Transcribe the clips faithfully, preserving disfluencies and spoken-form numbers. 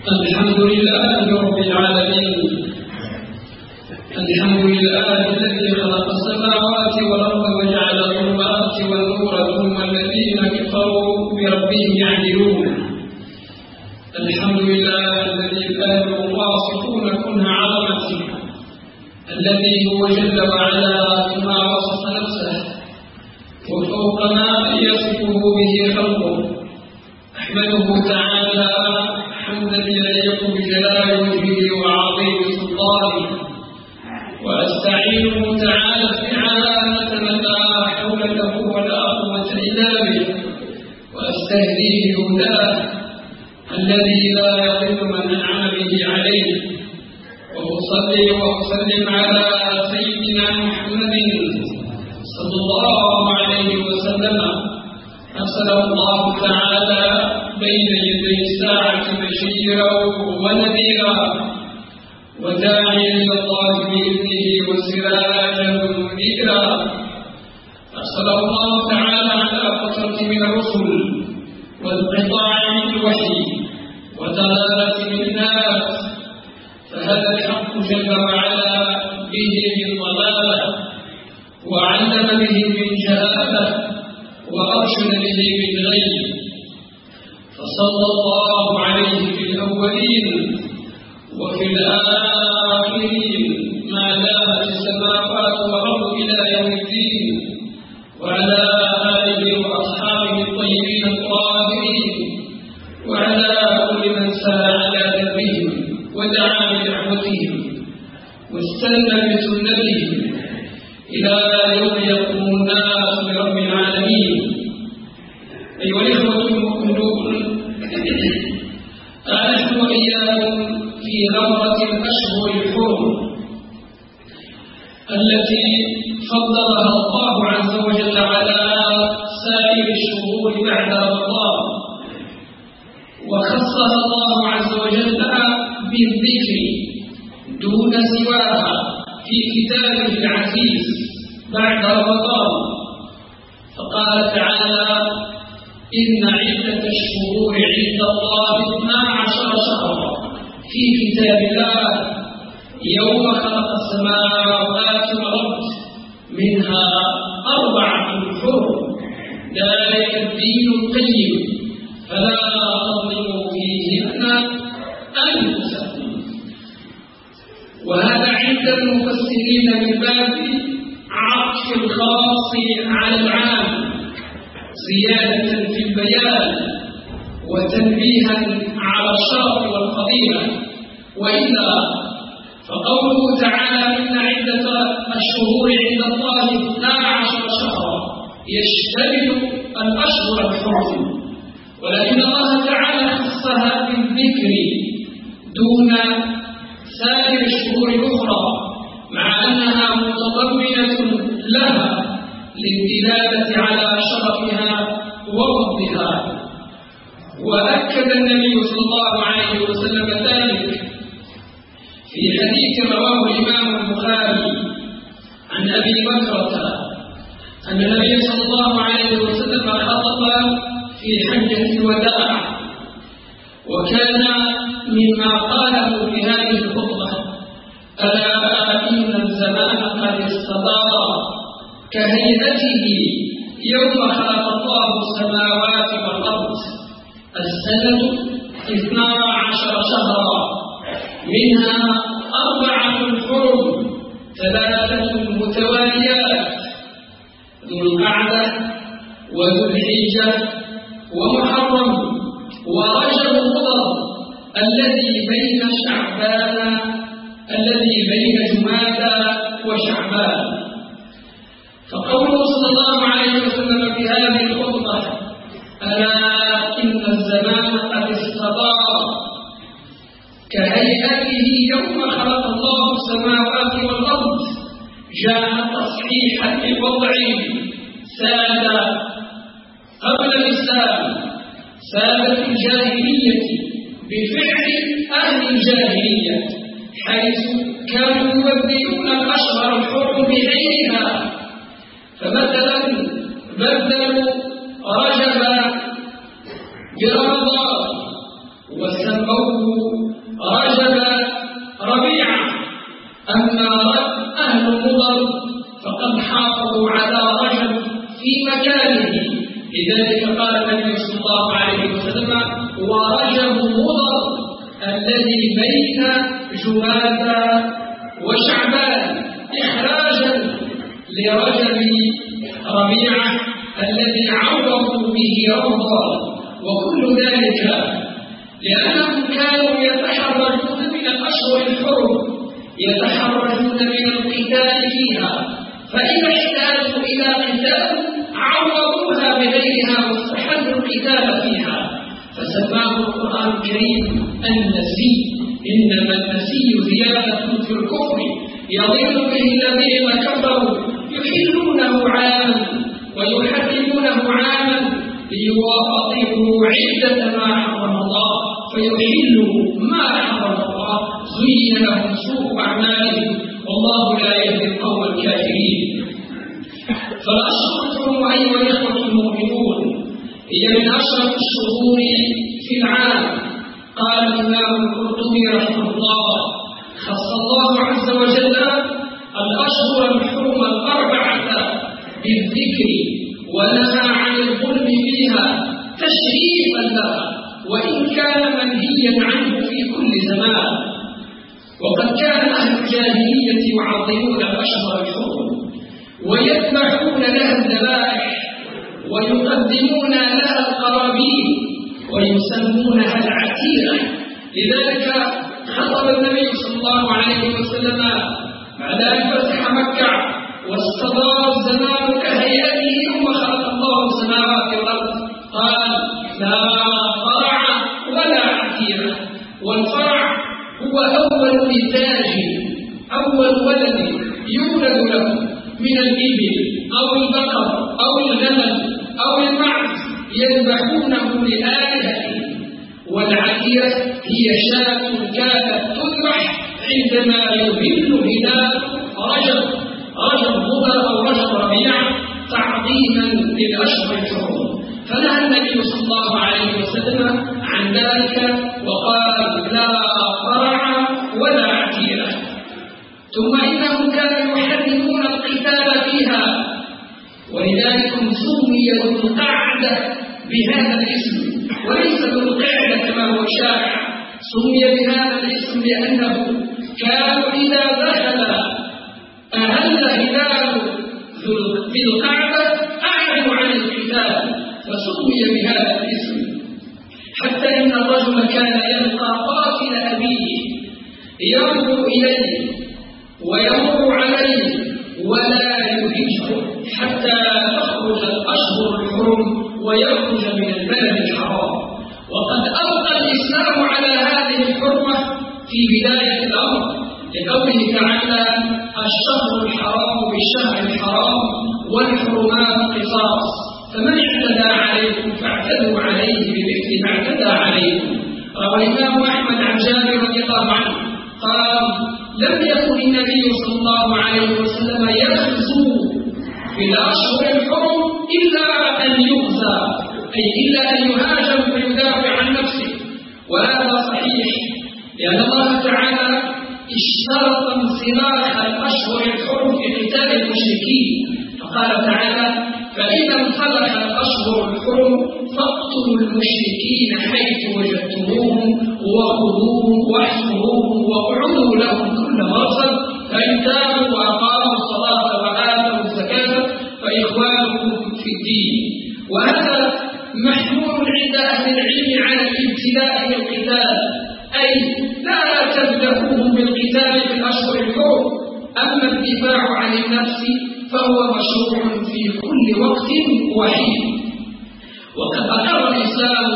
الحمد لله رب العالمين. الحمد لله الذي خلق السماوات والأرض وجعل الظلمات والنور ثم الذين كفروا بربهم يعدلون. الحمد لله الذي الآن الواصفون كنه عظمته، الذي هو جل وعلا كما وصف نفسه وفوق ما يصفه به خلقه. أحمده تعالى حمدا يليق بجلال وجهه وعظيم سلطانه، وأستعينه تعالى استعانة من لا حول له ولا قوة إلا به، وأستهديه هداه الذي لا يضل من أنعم به عليه. وأصلي وأسلم على سيدنا محمد صلى الله عليه وسلم، أرسله الله تعالى بين يدي الساعة بشيرا ونذيرا وداعيا إلى الله بإذنه وسراجا منيرا. أرسله الله تعالى على فترة من الرسل والقطاع من الوحي ودلالة من الناس، فهذا الحق جل وعلا به من ضلالة، وعلم به من جهالة، وأرشد به من غي. فصلى الله عليه في الأولين وفي الآخرين ما دامت السماوات والأرض إلى يوم الدين، وعلى آله وأصحابه الطيبين الطاهرين، وعلى كل من سار على دربهم ودعا بدعوتهم واستنى بسنتهم إلى يوم يقوم الناس برب العالمين. أيها الإخوة المؤمنون، نحن وإياكم في غمرة الأشهر الحرم التي فضلها الله عز وجل على سائر الشهور بعد رمضان، وخصها الله عز وجل بالذكر دون سواها في كتابه العزيز بعد رمضان. فقال تعالى: إن عدة الشهور عند الله اثنا عشر شهرا في كتاب الله يوم خلق السماوات والأرض منها أربعة حرم ذلك الدين القيم فلا تظلموا فيهن أنفسكم. وهذا عند المفسرين من باب عطف الخاص على العام، زيادة في البيان وتنبيها على الشرف والفضيلة. وإلا فقوله تعالى: إن عدة الشهور عند الله اثنا عشر شهرا يشتمل الأشهر الحرم، ولكن الله تعالى خصها بالذكر دون سائر الشهور الأخرى، مع أنها متضمنة لها للدلالة على شرفها وفضلها. وأكد النبي صلى الله عليه وسلم ذلك في حديث رواه الإمام البخاري عن أبي بكرة أن النبي صلى الله عليه وسلم خطب في حجة الوداع، وكان مما قاله في هذه الخطبة: ألا إن الزمان قد استدار كهيئته يوم خلق الله السماوات والأرض، السنة اثنا عشر شهرا منها أربعة حرم ثلاثة متواليات: ذو القعدة وذو الحجة ومحرم ورجب مضر الذي بين شعبان الذي بين جمادى وشعبان. فقوله صلى الله عليه وسلم في هذه الخطبة: ألا إن الزمان قد استدار كهيئته يوم خلق الله السماوات والأرض، جاء تصحيحا لوضع ساد قبل الإسلام، سادت الجاهلية بفعل أهل الجاهلية، حيث كانوا يبدلون الأشهر الحرم بعينها. فمثلا بدلوا رجب برمضان، وسموه رجب ربيعة. أما أهل مضر فقد حافظوا على رجب في مكانه، لذلك قال النبي صلى الله عليه وسلم ورجب مضر الذي بين جمادى وشعبان، إخراجا لرجب ربيعة الذي عوضوا به رمضان. وكل ذلك لأنهم كانوا يتحرجون من الأشهر الحرم، يتحرجون من القتال فيها، فإذا احتاجوا إلى قتال عوضوها بغيرها واستحلوا القتال فيها، فسماه القرآن الكريم النسي. إنما النسي زيادة في الكفر يضل به الذين كفروا يحلونه عاما ويحرمونه عاما ليواطئوا عدة ما حرم الله فيحلوا ما حرم الله، زين لهم سوء أعمالهم والله لا يهدي القوم الكافرين. فالأشهر الحرم أيها الإخوة المؤمنون هي من أشرف الشهور في العام. قال الإمام القرطبي رحمه الله: خص الله عز وجل الأشهر الحرم الأربعة بالذكر ونهى عن الظلم فيها تشريفا لها، وإن كان منهيا عنه في كل زمان. وقد كان أهل الجاهلية يعظمون الأشهر الحرم ويذبحون لها الذبائح ويقدمون لها القرابين ويسمونها العتيرة. لذلك خطب النبي صلى الله عليه وسلم بعد أن فتح مكة واستدار الزمان كهيئته ثم خلق الله السماوات والأرض قال: لا فرع ولا عتيرة. والفرع هو أول إنتاج، أول ولد يولد له من الإبل أو البقر أو الغنم أو المعز يذبحونه لآلهته. والعتيرة هي شاة كانت تذبح عندما يهل هلال رجب رجب مضر أو رجب ربيعة تعظيما للأشهر الحرم. فنهى النبي صلى الله عليه وسلم عن ذلك وقال: لا فرع ولا عتيرة. ثم إنهم كانوا يحرمون القتال فيها، ولذلك سمي ذو القعدة بهذا الاسم وليس ذو القعدة كما هو شائع. سمي بهذا الاسم لأنه كانوا إذا دخل أهل هلال ذي القعدة أعلنوا عن القتال فسمي بهذا الاسم. حتى إن الرجل كان يلقى قاتل أبيه ينظر إليه ويمر عليه ولا يهجه حتى تخرج الأشهر الحرم ويخرج من البلد الحرام. وقد ألقى الإسلام على هذه الحرمة في بداية الأمر لقوله تعالى: الشهر الحرام بالشهر الحرام والحرمات قصاص فمن اعتدى عليكم فاعتدوا عليه بمثل ما اعتدى عليكم. روى الإمام أحمد عن جابر رضي الله عنه قال: لم يكن النبي صلى الله عليه وسلم يغزو في الأشهر الحرم إلا أن يغزى، أي إلا أن يهاجم فيدافع عن نفسه. وهذا صحيح لأن الله تعالى اشترط انسلاخ الأشهر الحرم في قتال المشركين، فقال تعالى: فإذا انسلخ الأشهر الحرم فاقتلوا المشركين حيث وجدتموهم وخذوهم واحصروهم واقعدوا لهم كل مرصد فإن تابوا وأقاموا الصلاة وآتوا الزكاة فإخوانكم في الدين. وهذا محمول عند أهل العلم على الابتلاء بالقتال، أي لا تبدأوهم بالقتال في الأشهر الحرم. أما الدفاع عن النفس فهو مشروع في كل وقت وحين. وقد أقر الإسلام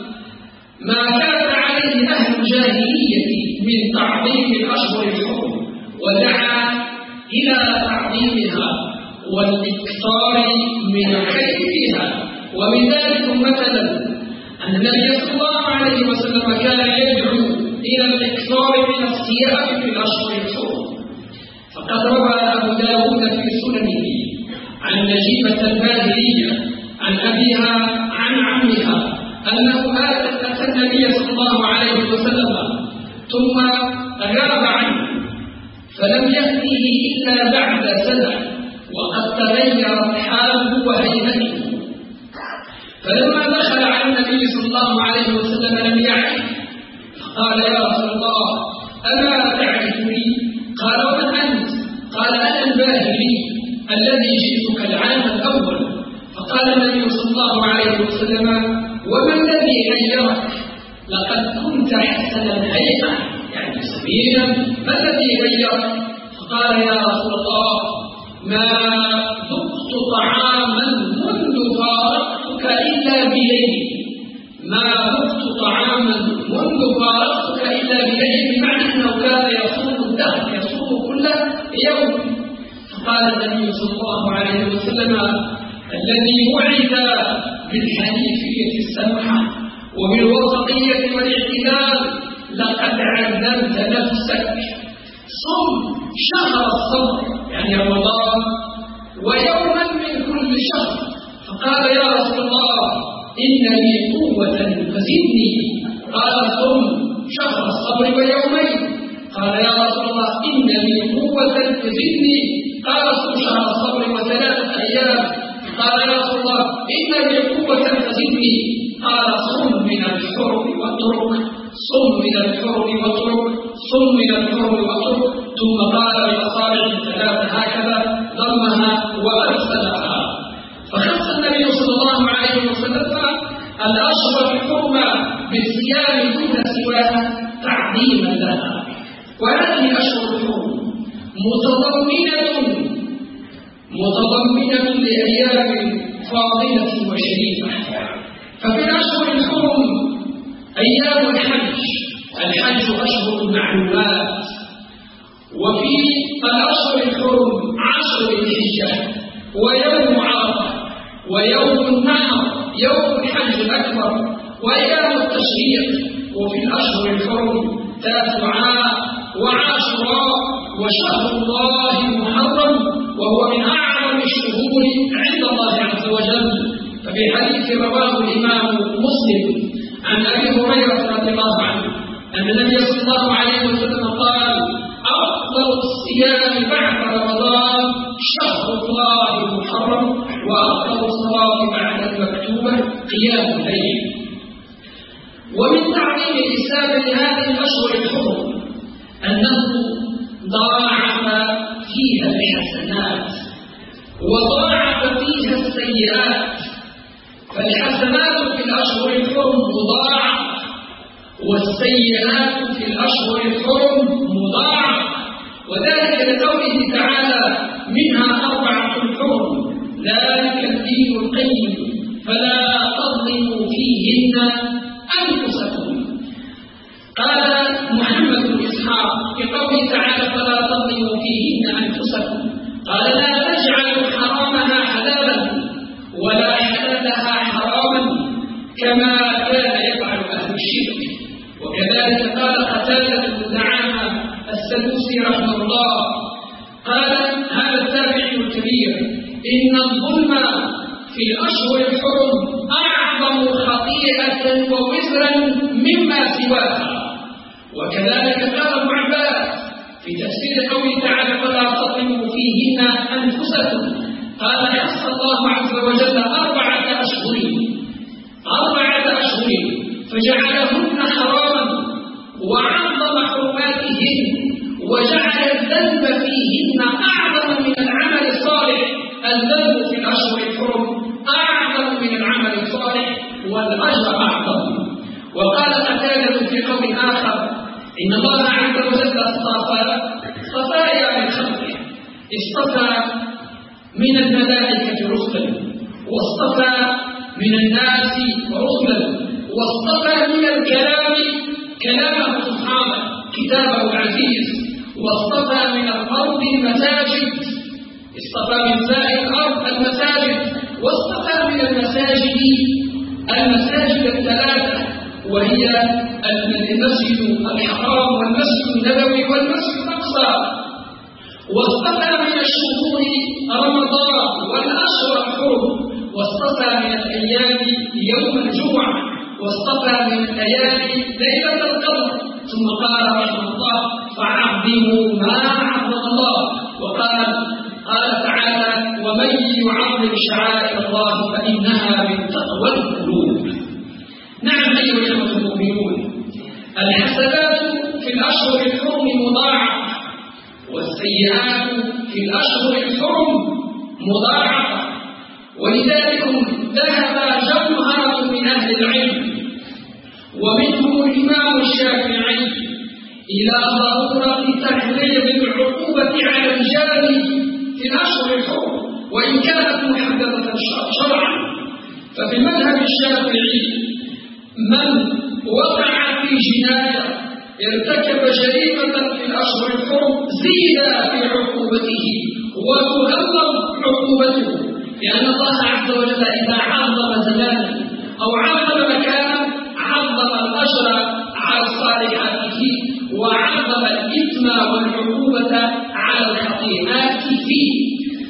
ما كان عليه أهل الجاهلية من تعظيم الأشهر الحرم ودعا إلى تعظيمها والإكثار من الخير فيها. ومن ذلك مثلا أن النبي صلى الله عليه وسلم كان يدعو إلى الإكثار من الصيام في الأشهر الحرم. فقد روى أبو داود في سننه عن نجيبة الباهلية عن أبيها عن عمها أنه أتت النبي صلى الله عليه وسلم ثم غاب عنه فلم يأته إلا بعد سنة وقد تغيرت حاله وهيئته. فلما دخل على النبي صلى الله عليه وسلم لم يعرف فقال يا رسول الله ألا تعرفني؟ قال ومن أنت؟ قال أنا الباهلي الذي جئتك العام الأول. فقال النبي صلى الله عليه وسلم وما الذي غيرك؟ لقد كنت حسن الهيئة يعني سمينا، ما الذي غيرك؟ فقال يا رسول الله ما ذقت طعاما منذ فارقتك إلا بليل، ما ذقت طعاما منذ فارقتك إلا بليل، بمعنى أنه كان يصوم الدهر يصوم كل يوم. فقال النبي صلى الله عليه وسلم الذي وعد بالحنيفية السمحة وبالوسطية والاعتدال لقد عذبت نفسك. صم شهر الصبر يعني رمضان ويوما من كل شهر. فقال يا رسول الله إن لي قوة فزدني. قال صم شهر الصبر ويومين. قال يا رسول الله إن لي قوة فزدني. قال صم شهر الصبر وثلاثة أيام. قال يا رسول الله إن لي قوة فزدني. قال صم من الحرم واترك، صم من الحرم واترك، صم من الحرم واترك. ثم قال بأصابعه الثلاثة هكذا ضمها وأرسلها. فخص النبي صلى الله عليه وسلم الأشهر الحرمة بالصيام دون سواها تعظيما لها. وهذه الأشهر الحرم متضمنة متضمنة لأيام فاضلة وشريفة. ففي الأشهر الحرم أيام الحج، الحج أشهر معلومات. وفي الأشهر الحرم عشر الحجة ويوم عرفة ويوم النحر يوم الحج الأكبر وأيام التشريق. وفي الأشهر الحرم تاسعاء وعاشوراء وشهر الله المحرم وهو من أعظم الشهور عند الله عز وجل. ففي حديث رواه الإمام مسلم عن أبي هريرة رضي الله عنه أن النبي صلى الله عليه وسلم قال أفضل الصيام بعد رمضان شهر الله المحرم وأفضل الصلاة بعد المكتوبة قيام الليل. ومن تعظيم الإسلام لهذه الأشهر الحرم أنه ضاعف فيها الحسنات وضاعف فيها السيئات. فالحسنات في الأشهر الحرم مضاعف والسيئات في الأشهر الحرم مضاعف. وذلك لقوله تعالى منها أربعة حرم ذلك الدين القيم فلا تظلموا فيهن أنفسكم. قال محمد بن إسحاق في قوله تعالى فلا تظلموا فيهن أنفسكم قال لا تجعلوا حرامها حلالا ولا حلالها حراما كما كان يفعل أهل الشرك. وكذلك قال قتادة بن دعامة السدوسي رحمه الله قال هذا التابعي الكبير إن الظلم في الأشهر الحرم أعظم خطيئة ووزرا مما سواها. وكذلك قال ابن عباس في تفسير قوله تعالى فلا تظلموا فيهن أنفسكم قال حث الله عز وجل أربعة أشهر أربعة أشهر فجعلهن حراما وعظم حرماتهن وجعل الذنب فيهن أعظم من العمل الصالح. الذنب في الأشهر الحرم أعظم من العمل الصالح والأجر أعظم. وقال قتادة في قول آخر إن الله عز وجل اصطفى صفايا من خلقه، اصطفى من الملائكة رسلا واصطفى من الناس رسلا واصطفى من الكلام كلامه سبحانه كتابه العزيز واصطفى من الأرض المساجد، اصطفى من سائر الأرض المساجد واصطفى من المساجد المساجد الثلاثة وهي المسجد الحرام والمسجد النبوي والمسجد الأقصى. واصطفى من الشهور رمضان والأشهر الحرم واصطفى من الأيام يوم الجمعة واصطفى من الليالي ليلة القدر. ثم قال رحمه الله: فعظموا ما عظم الله. وقال قال تعالى: ومن يعظم شعائر الله فإنها من تقوى القلوب. نعم أيها الإخوة المؤمنون، الحسنات في الأشهر الحرم مضاعفة، والسيئات في الأشهر الحرم مضاعفة. ولذلك ذهب جمهرة من أهل العلم ومنهم الإمام الشافعي إلى ضرورة تغليظ العقوبة على الجاني في الأشهر الحرم وإن كانت محددة شرعا. ففي المذهب الشافعي من وقع في جناية ارتكب جريمة في الأشهر الحرم زيد في عقوبته وتغلظ عقوبته، لأن الله عز وجل إذا عظم زمانا أو عظم مكانا عظم الأجر على الصالحات فيه وعظم الإثم والعقوبة على الخطيئات فيه.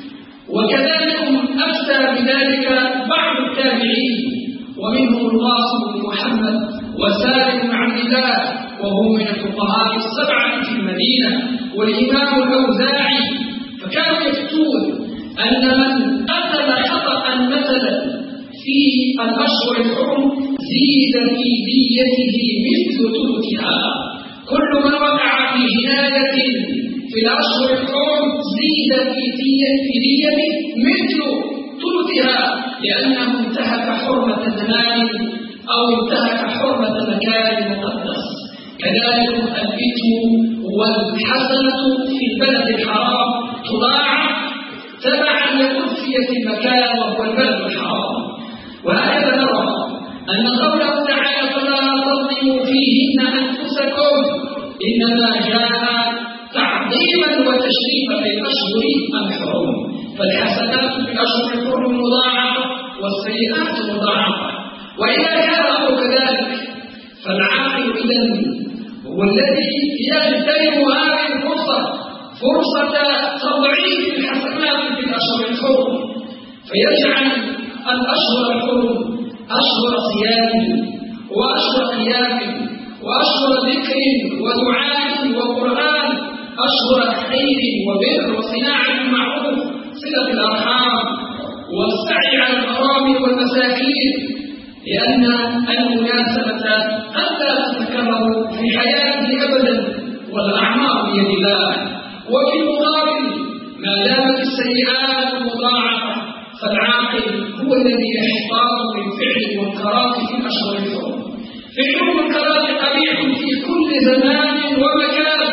وكذلك أفتى بذلك بعض التابعين ومنهم القاسم بن محمد وسالم بن عبد الله وهو من الفقهاء السبعة في المدينة والإمام الأوزاعي، فكانوا يفتون أن من قتل خطأ مثلا في الأشهر الحرم زيد في ديته مثل ثلثها. كل من وقع في جناية في الأشهر الحرم زيد في ديته مثل ثلثها، لأنه انتهك حرمة زمان أو انتهك حرمة مكان مقدس. كذلك الإثم والحسنة في البلد الحرام تضاعف تبعا لكفية المكان وهو البلد الحرام. وهكذا نرى أن قوله تعالى: فلا تظلموا فيهن أنفسكم إنما جاء تعظيما وتشريفا للأشهر الحرم. فالحسنات في الأشهر الحرم مضاعفة والسيئات مضاعفة. وإذا كان الأمر كذلك فالعاقل إذن هو الذي يغتنم هذه الفرصة، فرصة تضعيف الحسنات في الأشهر الحرم، فيجعل الأشهر الحرم أشهر صيام وأشهر قيام وأشهر ذكر ودعاء وقرآن، أشهر خير وبر وصناعة المعروف، صلة الأرحام والسعي على الأرامل والمساكين، لأن المناسبة قد لا تتكرر في حياته أبدا والأعمار بيد الله. وفي المقابل ما دامت السيئات مضاعفة فالعاقل هو الذي يحتاط من فعل المنكرات في الأشهر الحرم. فعل المنكرات قبيح في كل زمان ومكان،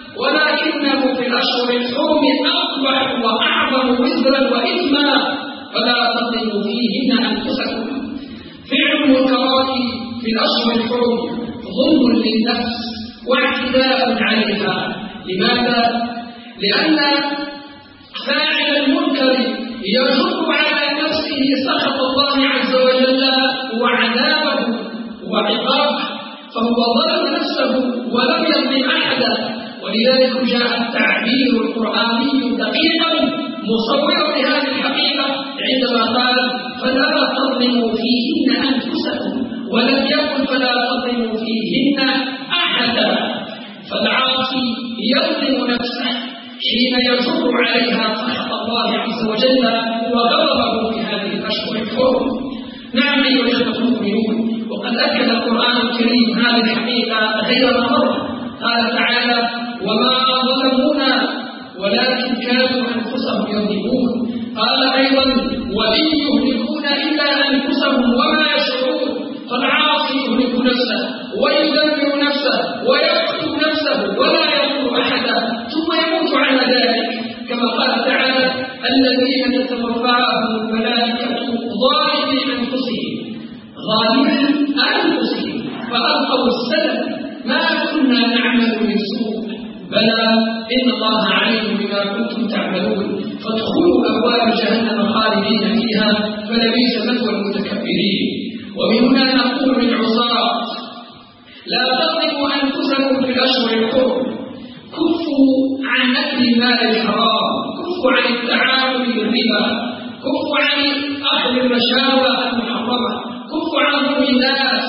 ولكنه في الأشهر الحرم أقبح وأعظم وزرا وإثما، فلا تظلموا فيهن أنفسكم. فعل المنكرات في الأشهر الحرم ظلم للنفس واعتداء عليها. لماذا؟ لأن فاعل المنكر يجر على نفسه سخط الله عز وجل وعذابه وعقابه، فهو ظلم نفسه ولم يظلم أحدا. ولذلك جاء التعبير القرآني دقيقا مصورا لهذه الحقيقة عندما قال: فلا تظلموا فيهن أنفسكم، ولم يقل فلا تظلموا فيهن أحدا. فالعاصي يظلم نفسه حين يجر عليها سخط الله عز وجل وغضبه في هذه الأشهر الحرم. نعم أيها الإخوة المؤمنون، وقد أكد القرآن الكريم هذه الحقيقة غير مرة. قال تعالى: وما ظلمونا ولكن كانوا أنفسهم يظلمون. قال أيضا: وإن يهلكون إلا أنفسهم وما يشعرون. فالعاصي يهلك نفسه ويدمر نفسه ويقتل نفسه ولا يضر أحدا ثم يموت على ذلك، كما قال تعالى: الذين تتوفاهم الملائكة ظالمي أنفسهم ظالمي أنفسهم فألقوا السلم ما كنا نعمل من سوء بلى إن الله عليم بما كنتم تعملون فادخلوا أبواب جهنم خالدين فيها فلبئس مثوى المتكبرين. ومن هنا نقول للعصاة: لا تظلموا أنفسكم في الأشهر الحرم، كفوا عن أكل المال الحرام، كفوا عن التعامل بالربا، كفوا عن أخذ الرشاوى المحرمة، كفوا عن ظلم الناس،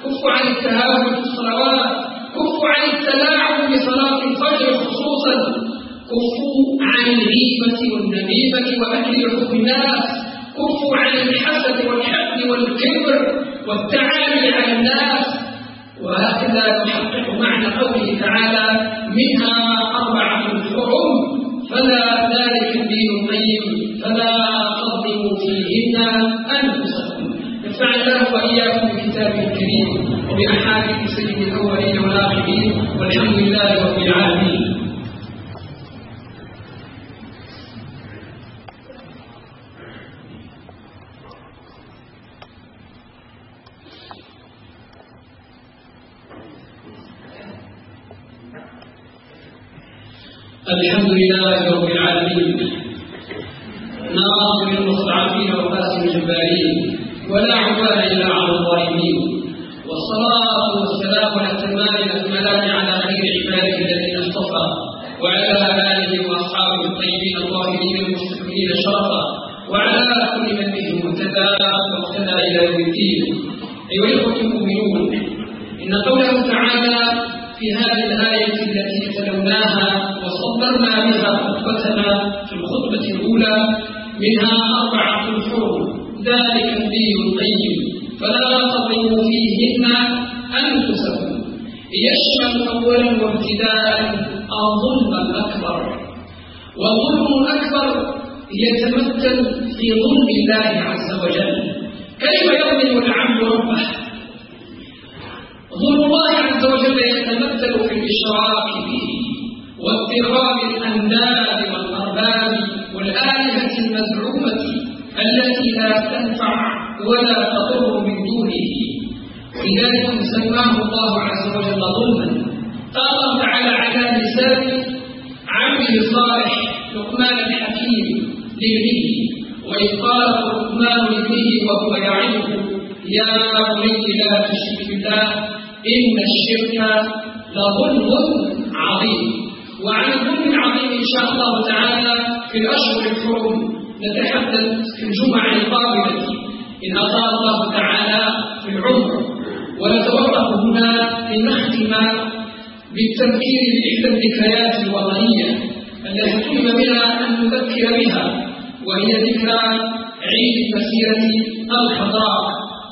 كفوا عن التهاون في الصلوات، كفوا عن التلاعب بصلاة الفجر خصوصا، كفوا عن الغيبة والنميمة وأكل لحوم الناس، كفوا عن الحسد والحقد والكبر والتعالي على الناس. وهكذا نحقق معنى قوله تعالى: منها أربعة حرم فلا ذلك الدين القيم فلا تظلموا فيهن أنفسكم. نفعل الله وإياكم بكتابه الكريم وبأحاديث سيد الأولين والآخرين، والحمد لله رب العالمين. الحمد لله رب العالمين، ناصر المستضعفين وقاسم الجبارين، ولا عدوان الا على الظالمين، والصلاه والسلام الاتمان الاكملان على خير عباده الذين اصطفى، وعلى اله واصحابه الطيبين الطاهرين المستكملين شرفا، وعلى كل من بهم اهتدى واقتدى الى يوم الدين. ايها الاخوه المؤمنون، ان قوله تعالى في هذه الآية التي تلوناها وصدرنا بها خطبتنا في الخطبة الأولى: منها أربعة حرم ذلك الدين القيم فلا تظلموا فيهن أنفسكم، يشمل أولا وابتداء الظلم الأكبر. والظلم الأكبر يتمثل في ظلم الله عز وجل. كيف يظلم العبد ربه؟ ظلم الله عز وجل يتمثل في الإشراك به واتخاذ الأنداد والأرباب والآلهة المزعومة التي لا تنفع ولا تضر من دونه، ولذلك سماه الله عز وجل ظلما. قال تعالى على لسان عبده الصالح لقمان الحكيم لابنه: وإذ قال لقمان لابنه وهو يعظه يا بني لا تشرك بالله إن الشرك لظلم عظيم. وعن الظلم العظيم إن شاء الله تعالى في الأشهر الحرم نتحدث في الجمعة القابلة إن أطال الله تعالى في العمر. ونتوقف هنا لنختم بالتذكير بإحدى الذكريات الوطنية التي طلب بنا أن نذكر بها، وهي ذكرى عيد المسيرة الخضراء.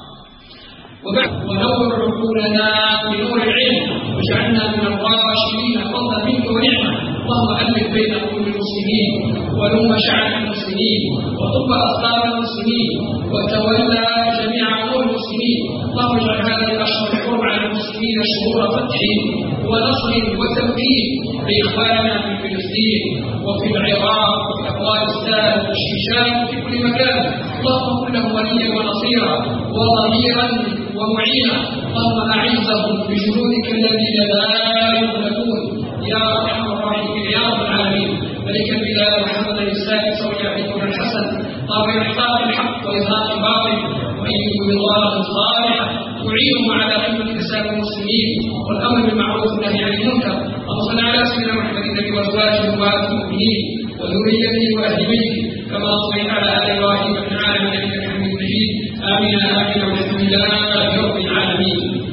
ونور عقولنا بنور العلم واجعلنا من الراشدين فضلا منك ونعمه. اللهم الف بين قلوب المسلمين ولم شعب المسلمين وطب اصحاب المسلمين وتولى جميع امور المسلمين. اللهم اجعل هذه الاشهر الحرم على المسلمين شهور فتح ونصر وتمكين لاخواننا في فلسطين وفي العراق وفي افغانستان والشيشان وفي كل مكان. اللهم كن لهم وليا ونصيرا وظهيرا ومعينا. اللهم اعزهم بجنودك الذين لا يغلبون يا ارحم الراحمين يا رب العالمين. ملك البلاد محمد السادس ويعرفون الحسن طابع احقاق الحق واظهار الباطل وايده بضاله صالحه تعينهم على خدمه نساء المسلمين والامر بالمعروف والنهي عن المنكر. اللهم صل على سيدنا محمد النبي وازواجه وامهات المؤمنين وذريته واهل بيته كما صليت على ال ابراهيم في العالمين انك حميد مجيد. امين امين والحمد لله رب العالمين.